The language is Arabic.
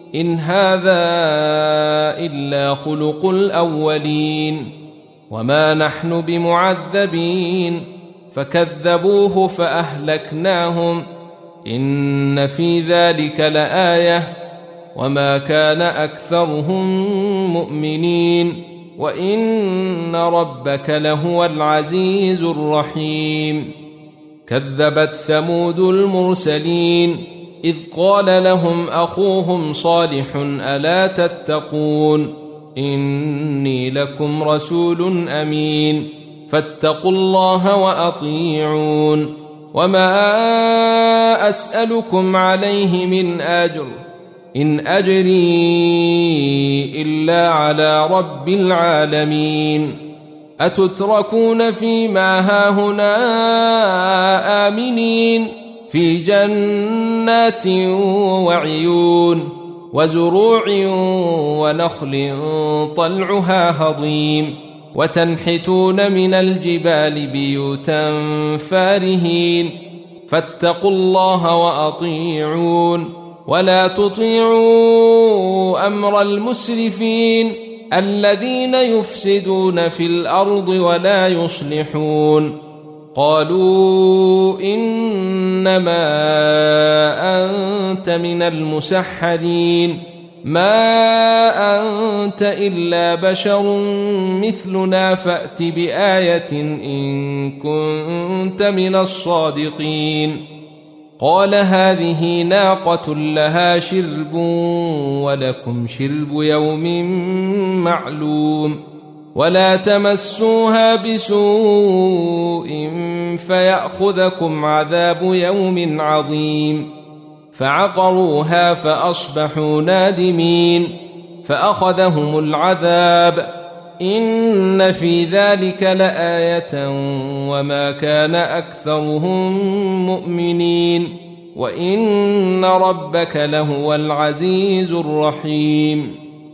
إن هذا إلا خلق الأولين وما نحن بمعذبين فكذبوه فأهلكناهم إن في ذلك لآية وما كان أكثرهم مؤمنين وإن ربك لهو العزيز الرحيم كذبت ثمود المرسلين إذ قال لهم أخوهم صالح ألا تتقون إني لكم رسول أمين فاتقوا الله وأطيعون وما أسألكم عليه من أجر إن أجري إلا على رب العالمين أتتركون فيما هاهنا آمنين في جنات وعيون وزروع ونخل طلعها هضيم وتنحتون من الجبال بيوتا فارهين فاتقوا الله وأطيعون ولا تطيعوا أمر المسرفين الذين يفسدون في الأرض ولا يصلحون قالوا إنما أنت من المسحرين ما أنت إلا بشر مثلنا فأت بآية إن كنت من الصادقين قال هذه ناقة لها شرب ولكم شرب يوم معلوم ولا تمسوها بسوء فيأخذكم عذاب يوم عظيم فعقروها فأصبحوا نادمين فأخذهم العذاب إن في ذلك لآية وما كان أكثرهم مؤمنين وإن ربك لهو العزيز الرحيم